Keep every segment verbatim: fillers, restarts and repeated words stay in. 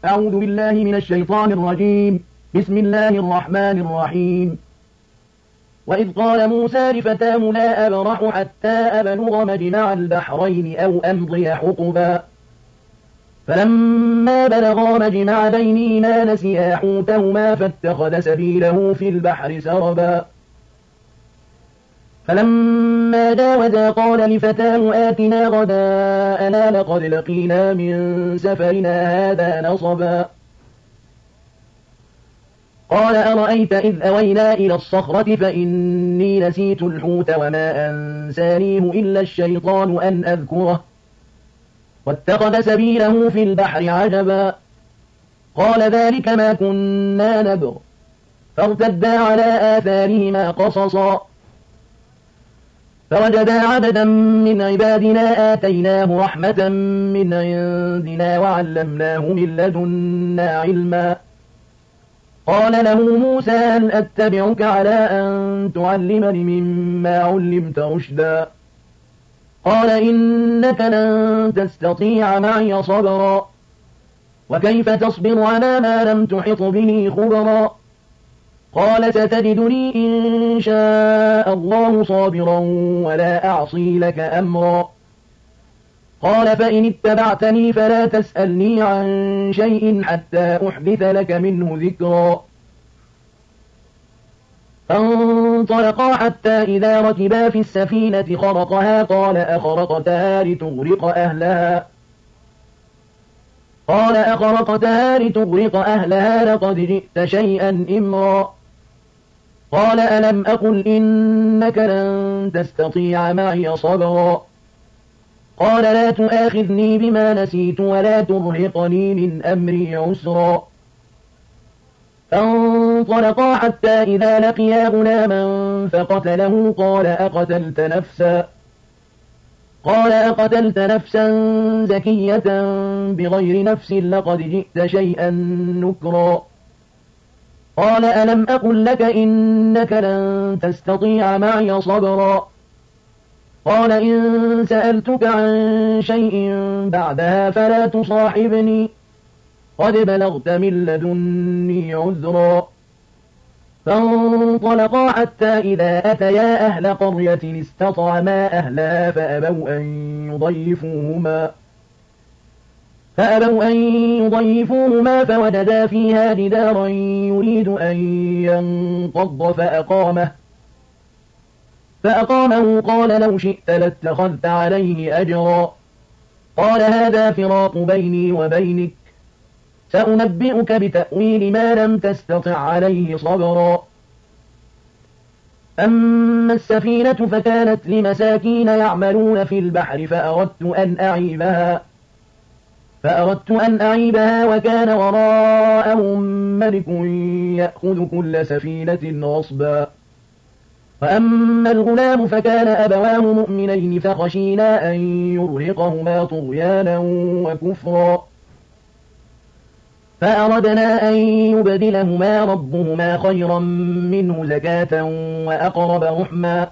أعوذ بالله من الشيطان الرجيم. بسم الله الرحمن الرحيم. وإذ قال موسى لفتاه لا أبرح حتى أبلغ مجمع البحرين أو أمضي حقبا فلما بلغا مجمع بينهما نسيا حوتهما فاتخذ سبيله في البحر سربا فلما جاوزا قال لفتاه آتنا غداءنا لقد لقينا من سفرنا هذا نصبا قال أرأيت إذ أوينا إلى الصخرة فإني نسيت الحوت وما أنسانيه إلا الشيطان أن أذكره واتخذ سبيله في البحر عجبا قال ذلك ما كنا نبغ فارتدا على آثارهما قصصا فوجدا عبدا من عبادنا آتيناه رحمة من عندنا وعلمناه من لدنا علما قال له موسى هل أتبعك على أن تعلمني مما علمت رشدا قال إنك لن تستطيع معي صبرا وكيف تصبر على ما لم تحط به خبرا قال ستجدني إن شاء الله صابرا ولا أعصي لك أمرا قال فإن اتبعتني فلا تسألني عن شيء حتى أحدث لك منه ذكرا فانطلقا حتى إذا ركبا في السفينة خرقها قال أخرقتها لتغرق أهلها قال أخرقتها لتغرق أهلها لقد جئت شيئا إمرا قال ألم أقل إنك لن تستطيع معي صبرا قال لا تؤاخذني بما نسيت ولا ترهقني من أمري عسرا فانطلقا حتى إذا لقيا غلاما فقتله قال أقتلت نفسا قال أقتلت نفسا زكية بغير نفس لقد جئت شيئا نكرا قال ألم أقل لك إنك لن تستطيع معي صبرا قال إن سألتك عن شيء بعدها فلا تصاحبني قد بلغت من لدني عذرا فانطلقا حتى إذا أتيا أهل قرية استطعما أهلها فأبوا أن يضيفوهما فأبوا أن يضيفوهما فوجدا فيها جدارا يريد أن ينقض فأقامه فأقامه قال لو شئت لاتخذت عليه أجرا قال هذا فراق بيني وبينك سأنبئك بتأويل ما لم تستطع عليه صبرا أما السفينة فكانت لمساكين يعملون في البحر فأردت أن أعيبها فأردت أن أعيبها وكان وراءهم ملك يأخذ كل سفينة غصبا وأما الغلام فكان أبواه مؤمنين فخشينا أن يرهقهما طغيانا وكفرا فأردنا أن يبدلهما ربهما خيرا منه زكاة وأقرب رحما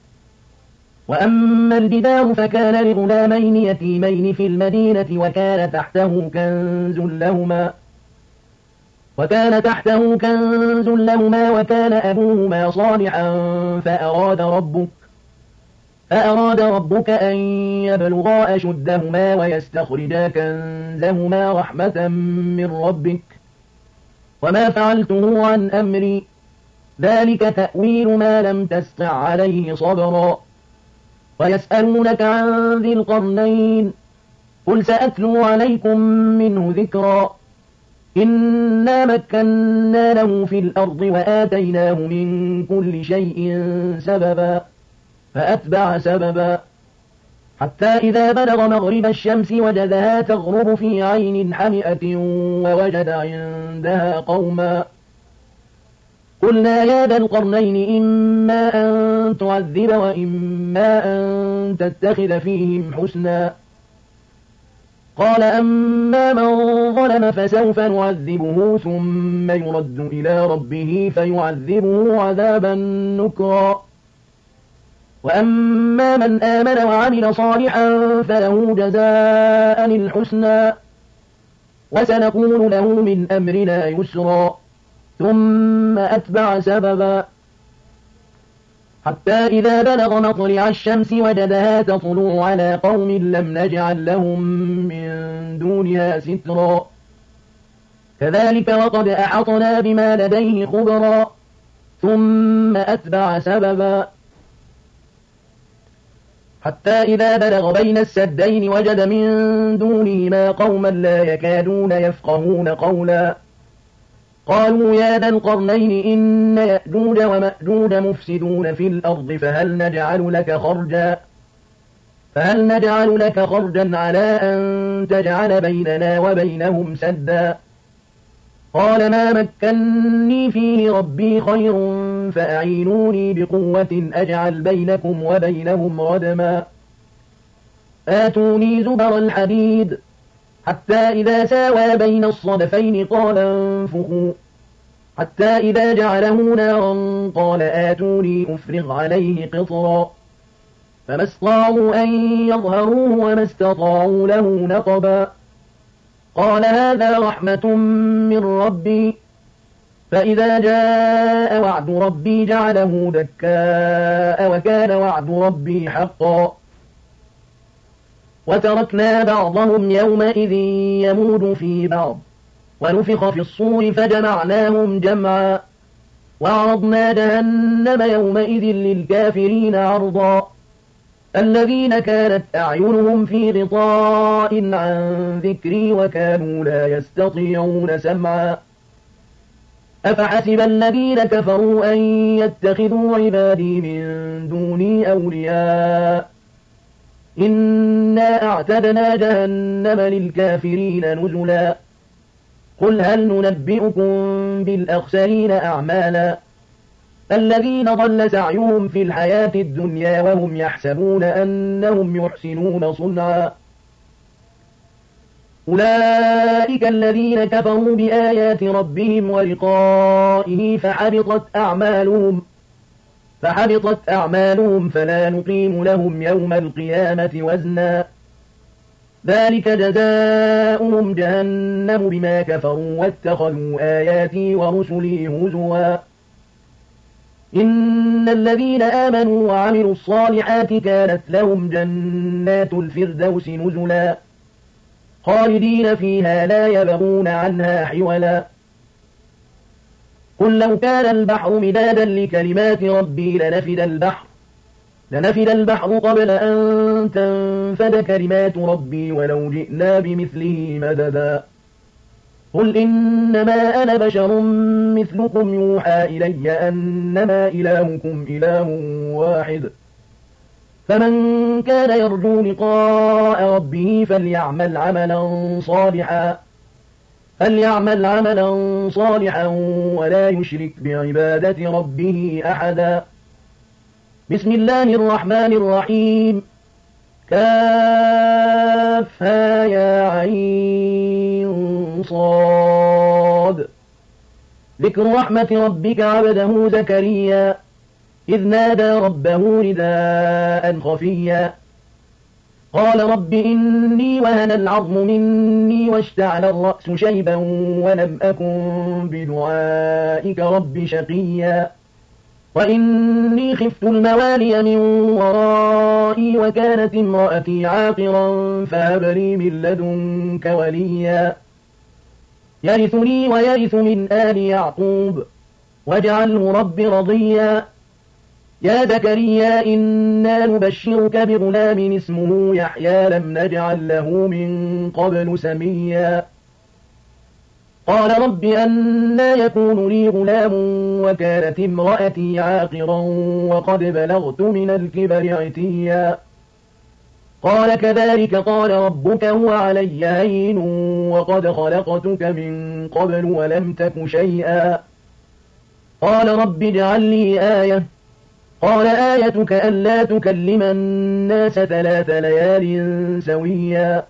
وأما الجدار فكان لغلامين يتيمين في المدينة وكان تحته كنز لهما وكان تحته كنز لهما وكان أبوهما صالحا فأراد ربك فأراد ربك أن يبلغا أشدهما ويستخرجا كنزهما رحمة من ربك وما فعلته عن أمري ذلك تأويل ما لم تستع عليه صبرا ويسألونك عن ذي القرنين قل سأتلو عليكم منه ذكرا إنا مكنا له في الأرض وآتيناه من كل شيء سببا فأتبع سببا حتى إذا بلغ مغرب الشمس وجدها تغرب في عين حمئة ووجد عندها قوما قلنا يا ذا القرنين إما أن تعذب وإما أن تتخذ فيهم حسنا قال أما من ظلم فسوف نعذبه ثم يرد إلى ربه فيعذبه عذابا نكرا وأما من آمن وعمل صالحا فله جزاء الحسنى وسنقول له من أمرنا يسرا ثم أتبع سببا حتى إذا بلغ مطلع الشمس وجدها تطلع على قوم لم نجعل لهم من دونها سترا كذلك وقد أحطنا بما لديه خبرا ثم أتبع سببا حتى إذا بلغ بين السدين وجد من دونهما قوما لا يكادون يفقهون قولا قالوا يا ذا القرنين إن يأجوج ومأجوج مفسدون في الأرض فهل نجعل لك خرجا فهل نجعل لك خرجا على أن تجعل بيننا وبينهم سدا قال ما مكني فيه ربي خير فأعينوني بقوة أجعل بينكم وبينهم ردما آتوني زبر الحديد حتى إذا ساوى بين الصدفين قال انفخوا حتى إذا جعله نارا قال آتوني أفرغ عليه قطرا فما استطاعوا أن يظهروه وما استطاعوا له نقبا قال هذا رحمة من ربي فإذا جاء وعد ربي جعله دكاء وكان وعد ربي حقا وتركنا بعضهم يومئذ يموج في بعض ونفخ في الصور فجمعناهم جمعا وعرضنا جهنم يومئذ للكافرين عرضا الذين كانت أعينهم في غطاء عن ذكري وكانوا لا يستطيعون سمعا أفحسب الذين كفروا أن يتخذوا عبادي من دوني أولياء إنا أعتدنا جهنم للكافرين نزلا قل هل ننبئكم بالأخسرين أعمالا الذين ضل سعيهم في الحياة الدنيا وهم يحسبون أنهم يحسنون صنعا أولئك الذين كفروا بآيات ربهم ولقائه فحبطت أعمالهم فحبطت أعمالهم فلا نقيم لهم يوم القيامة وزنا ذلك جزاؤهم جهنم بما كفروا واتخذوا آياتي ورسلي هزوا إن الذين آمنوا وعملوا الصالحات كانت لهم جنات الفردوس نزلا خالدين فيها لا يبغون عنها حولا قل لو كان البحر مدادا لكلمات ربي لنفد البحر لنفد البحر قبل أن تنفد كلمات ربي ولو جئنا بمثله مددا قل إنما أنا بشر مثلكم يوحى إلي أنما إلهكم إله واحد فمن كان يرجو لقاء ربه فليعمل عملا صالحا فليعمل عملا صالحا ولا يشرك بعبادة ربه أحدا بسم الله الرحمن الرحيم كافها يا عين صاد ذكر رحمة ربك عبده زكريا إذ نادى ربه نداء خفيا قال رب إني وهن العظم مني واشتعل الرأس شيبا ولم أكن بدعائك رب شقيا وإني خفت الموالي من ورائي وكانت امرأتي عاقرا فهب لي من لدنك وليا يرثني ويرث من آل يعقوب واجعله رب رضيا يا زكريا إنا نبشرك بغلام اسمه يحيى لم نجعل له من قبل سميا قال رب أنى يكون لي غلام وكانت امرأتي عاقرا وقد بلغت من الكبر عتيا قال كذلك قال ربك هو علي هين وقد خلقتك من قبل ولم تك شيئا قال رب اجعل لي آية قال آيتك ألا تكلم الناس ثلاث ليال سويا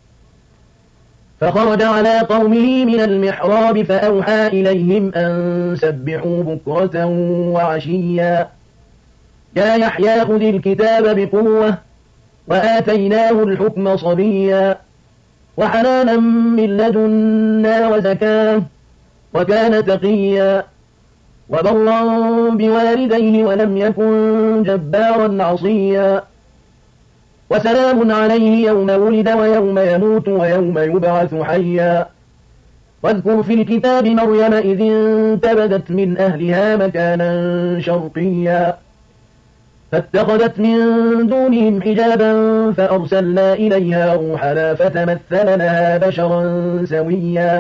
فخرج على قومه من المحراب فأوحى إليهم أن سبحوا بكرة وعشيا يا يحيى خذ الكتاب بقوة وآتيناه الحكم صبيا وحنانا من لدنا وزكاة وكان تقيا وبرا بوالديه ولم يكن جبارا عصيا وسلام عليه يوم ولد ويوم يموت ويوم يبعث حيا واذكر في الكتاب مريم إذ انتبذت من أهلها مكانا شرقيا فاتخذت من دونهم حجابا فأرسلنا إليها روحنا فتمثل لها بشرا سويا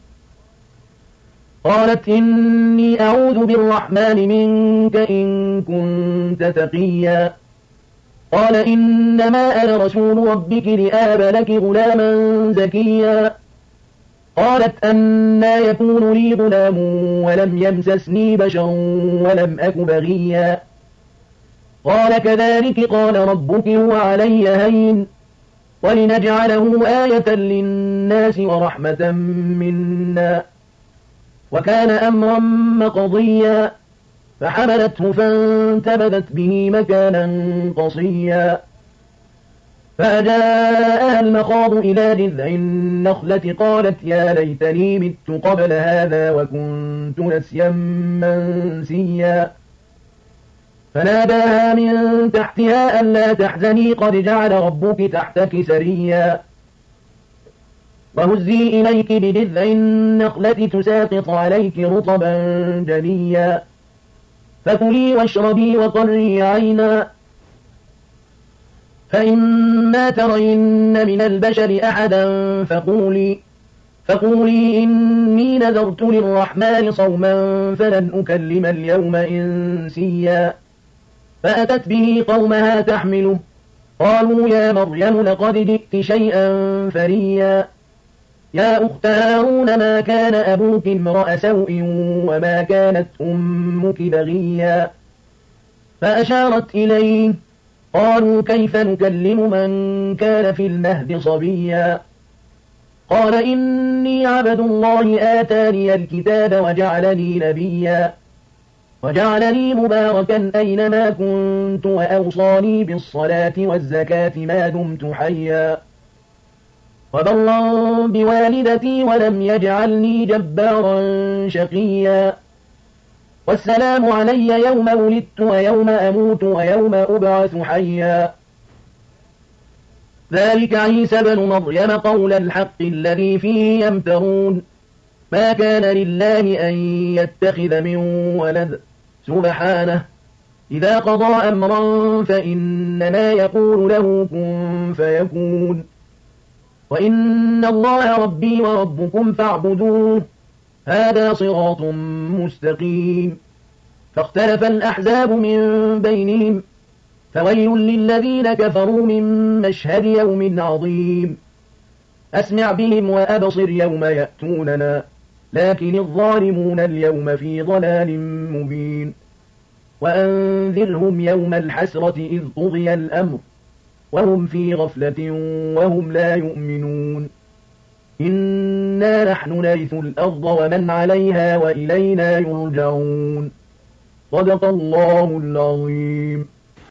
قالت إني أعوذ بالرحمن منك إن كنت تقيا قال إنما أنا رسول ربك لآب لك غلاما زكيا قالت أنى يكون لي غلام ولم يمسسني بشر ولم أك بغيا قال كذلك قال ربك هو علي هين ولنجعله آية للناس ورحمة منا وكان أمرا مقضيا فحملته فانتبذت به مكانا قصيا فأجاءها المخاض إلى جذع النخلة قالت يا ليتني مت قبل هذا وكنت نسيا منسيا فناداها من تحتها ألا تحزني قد جعل ربك تحتك سريا وهزي إليك بجذع النخلة تساقط عليك رطبا جنيا فكلي واشربي وقري عينا فإما ترين من البشر أحدا فقولي فقولي إني نذرت للرحمن صوما فلن أكلم اليوم إنسيا فأتت به قومها تحمله قالوا يا مريم لقد جئت شيئا فريا يا أخت هارون ما كان أبوك امرأ سوء وما كانت أمك بغيا فأشارت إليه قالوا كيف نكلم من كان في المهد صبيا قال إني عبد الله آتاني الكتاب وجعلني نبيا وجعلني مباركا أينما كنت وأوصاني بالصلاة والزكاة ما دمت حيا وبرا بوالدتي ولم يجعلني جبارا شقيا والسلام علي يوم ولدت ويوم أموت ويوم أبعث حيا ذلك عيسى بن مريم قول الحق الذي فيه يمترون ما كان لله أن يتخذ من ولد سبحانه إذا قضى أمرا فإنما يقول له كن فيكون وإن الله ربي وربكم فاعبدوه هذا صراط مستقيم فاختلف الأحزاب من بينهم فويل للذين كفروا من مشهد يوم عظيم أسمع بهم وأبصر يوم يأتوننا لكن الظالمون اليوم في ضلال مبين وأنذرهم يوم الحسرة إذ قضي الأمر وهم في غفلة وهم لا يؤمنون إنا نحن نرث الأرض ومن عليها وإلينا يرجعون صدق الله العظيم.